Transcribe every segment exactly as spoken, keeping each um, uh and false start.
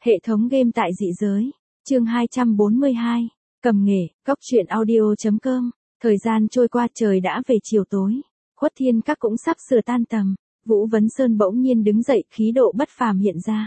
Hệ thống game tại dị giới. Chương hai trăm bốn mươi hai. Cầm nghề, cóc truyện audio chấm com. Thời gian trôi qua trời đã về chiều tối. Khuất Thiên Các cũng sắp sửa tan tầm. Vũ Vấn Sơn bỗng nhiên đứng dậy, khí độ bất phàm hiện ra.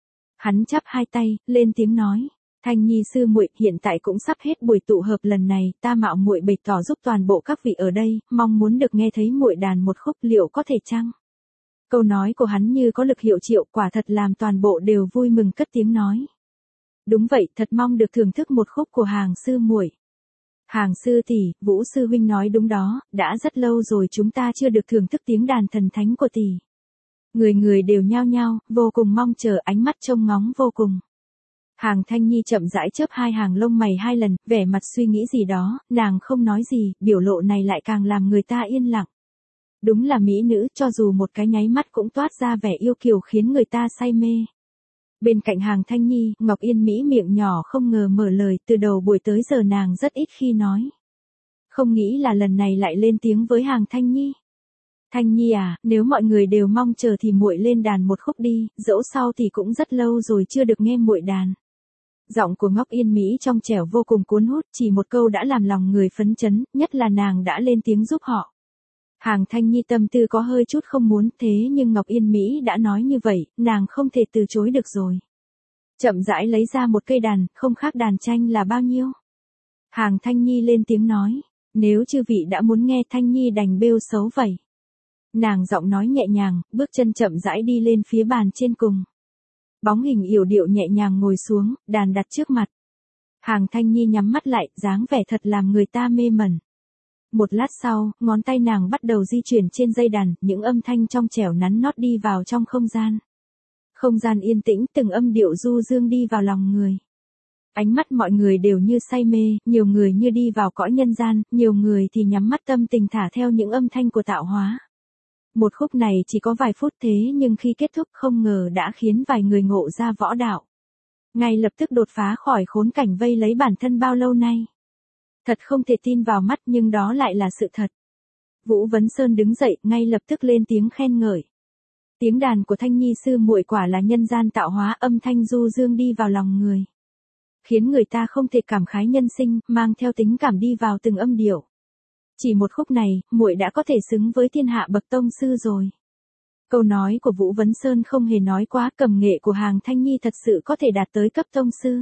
Hắn chắp hai tay, lên tiếng nói: Thanh Nhi sư muội, hiện tại cũng sắp hết buổi tụ hợp lần này, ta mạo muội bày tỏ giúp toàn bộ các vị ở đây, mong muốn được nghe thấy muội đàn một khúc, liệu có thể chăng? Câu nói của hắn như có lực hiệu triệu, quả thật làm toàn bộ đều vui mừng cất tiếng nói. Đúng vậy, thật mong được thưởng thức một khúc của Hàng sư muội. Hàng sư tỷ, Vũ sư huynh nói đúng đó, đã rất lâu rồi chúng ta chưa được thưởng thức tiếng đàn thần thánh của tỷ. Người người đều nhao nhao, vô cùng mong chờ, ánh mắt trông ngóng vô cùng. Hàng Thanh Nhi chậm rãi chớp hai hàng lông mày hai lần, vẻ mặt suy nghĩ gì đó, nàng không nói gì, biểu lộ này lại càng làm người ta yên lặng. Đúng là mỹ nữ, cho dù một cái nháy mắt cũng toát ra vẻ yêu kiều khiến người ta say mê. Bên cạnh Hàng Thanh Nhi, Ngọc Yên Mỹ miệng nhỏ không ngờ mở lời, từ đầu buổi tới giờ nàng rất ít khi nói. Không nghĩ là lần này lại lên tiếng với Hàng Thanh Nhi. Thanh Nhi à, nếu mọi người đều mong chờ thì muội lên đàn một khúc đi, dẫu sau thì cũng rất lâu rồi chưa được nghe muội đàn. Giọng của Ngọc Yên Mỹ trong trẻo vô cùng cuốn hút, chỉ một câu đã làm lòng người phấn chấn, nhất là nàng đã lên tiếng giúp họ. Hàng Thanh Nhi tâm tư có hơi chút không muốn, thế nhưng Ngọc Yên Mỹ đã nói như vậy, nàng không thể từ chối được rồi. Chậm rãi lấy ra một cây đàn, không khác đàn tranh là bao nhiêu. Hàng Thanh Nhi lên tiếng nói, nếu chư vị đã muốn nghe Thanh Nhi đành bêu xấu vậy. Nàng giọng nói nhẹ nhàng, bước chân chậm rãi đi lên phía bàn trên cùng. Bóng hình yểu điệu nhẹ nhàng ngồi xuống, đàn đặt trước mặt. Hàng Thanh Nhi nhắm mắt lại, dáng vẻ thật làm người ta mê mẩn. Một lát sau, ngón tay nàng bắt đầu di chuyển trên dây đàn, những âm thanh trong trẻo nắn nót đi vào trong không gian. Không gian yên tĩnh, từng âm điệu du dương đi vào lòng người. Ánh mắt mọi người đều như say mê, nhiều người như đi vào cõi nhân gian, nhiều người thì nhắm mắt tâm tình thả theo những âm thanh của tạo hóa. Một khúc này chỉ có vài phút thế nhưng khi kết thúc không ngờ đã khiến vài người ngộ ra võ đạo. Ngay lập tức đột phá khỏi khốn cảnh vây lấy bản thân bao lâu nay. Thật không thể tin vào mắt nhưng đó lại là sự thật. Vũ Vấn Sơn đứng dậy, ngay lập tức lên tiếng khen ngợi. Tiếng đàn của Thanh Nhi sư muội quả là nhân gian tạo hóa, âm thanh du dương đi vào lòng người. Khiến người ta không thể cảm khái nhân sinh, mang theo tính cảm đi vào từng âm điệu. Chỉ một khúc này, muội đã có thể xứng với thiên hạ bậc tông sư rồi. Câu nói của Vũ Vấn Sơn không hề nói quá, cầm nghệ của Hàng Thanh Nhi thật sự có thể đạt tới cấp tông sư.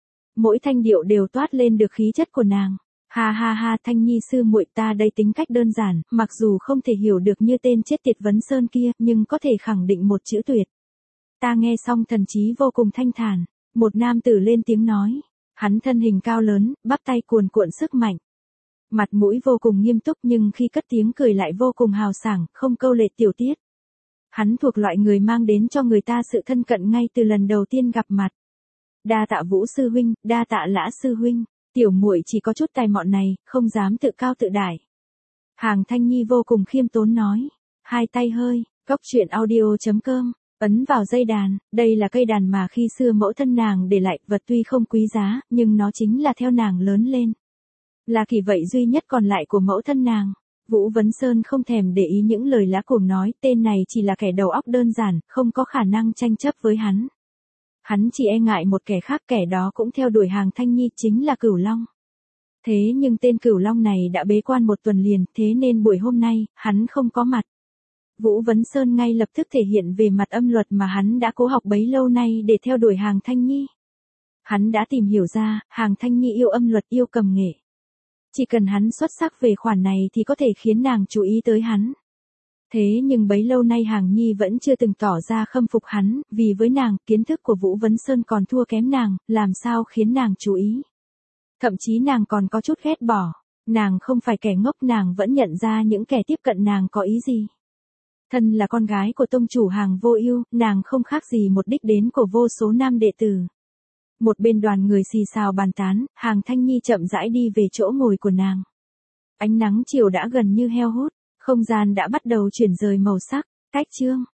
Mỗi thanh điệu đều toát lên được khí chất của nàng. Ha ha ha, Thanh Nhi sư muội, ta đây tính cách đơn giản, mặc dù không thể hiểu được như tên chết tiệt Vấn Sơn kia, nhưng có thể khẳng định một chữ tuyệt. Ta nghe xong thần trí vô cùng thanh thản. Một nam tử lên tiếng nói. Hắn thân hình cao lớn, bắp tay cuồn cuộn sức mạnh. Mặt mũi vô cùng nghiêm túc nhưng khi cất tiếng cười lại vô cùng hào sảng, không câu lệ tiểu tiết. Hắn thuộc loại người mang đến cho người ta sự thân cận ngay từ lần đầu tiên gặp mặt. Đa tạ Vũ sư huynh, đa tạ Lã sư huynh, tiểu muội chỉ có chút tài mọn này, không dám tự cao tự đại. Hàng Thanh Nhi vô cùng khiêm tốn nói, hai tay hơi, cóc truyện audio chấm com, ấn vào dây đàn, đây là cây đàn mà khi xưa mẫu thân nàng để lại, vật tuy không quý giá, nhưng nó chính là theo nàng lớn lên. Là kỳ vậy duy nhất còn lại của mẫu thân nàng. Vũ Vấn Sơn không thèm để ý những lời lá cuồng nói, tên này chỉ là kẻ đầu óc đơn giản, không có khả năng tranh chấp với hắn. Hắn chỉ e ngại một kẻ khác, kẻ đó cũng theo đuổi Hàng Thanh Nhi, chính là Cửu Long. Thế nhưng tên Cửu Long này đã bế quan một tuần liền, thế nên buổi hôm nay, hắn không có mặt. Vũ Vấn Sơn ngay lập tức thể hiện về mặt âm luật mà hắn đã cố học bấy lâu nay để theo đuổi Hàng Thanh Nhi. Hắn đã tìm hiểu ra, Hàng Thanh Nhi yêu âm luật, yêu cầm nghệ. Chỉ cần hắn xuất sắc về khoản này thì có thể khiến nàng chú ý tới hắn. Thế nhưng bấy lâu nay Hàng Nhi vẫn chưa từng tỏ ra khâm phục hắn, vì với nàng, kiến thức của Vũ Vấn Sơn còn thua kém nàng, làm sao khiến nàng chú ý. Thậm chí nàng còn có chút ghét bỏ, nàng không phải kẻ ngốc, nàng vẫn nhận ra những kẻ tiếp cận nàng có ý gì. Thân là con gái của tông chủ Hàng Vô Ưu, nàng không khác gì một đích đến của vô số nam đệ tử. Một bên đoàn người xì xào bàn tán, Hàng Thanh Nhi chậm rãi đi về chỗ ngồi của nàng. Ánh nắng chiều đã gần như heo hút, không gian đã bắt đầu chuyển rời màu sắc, cách chương.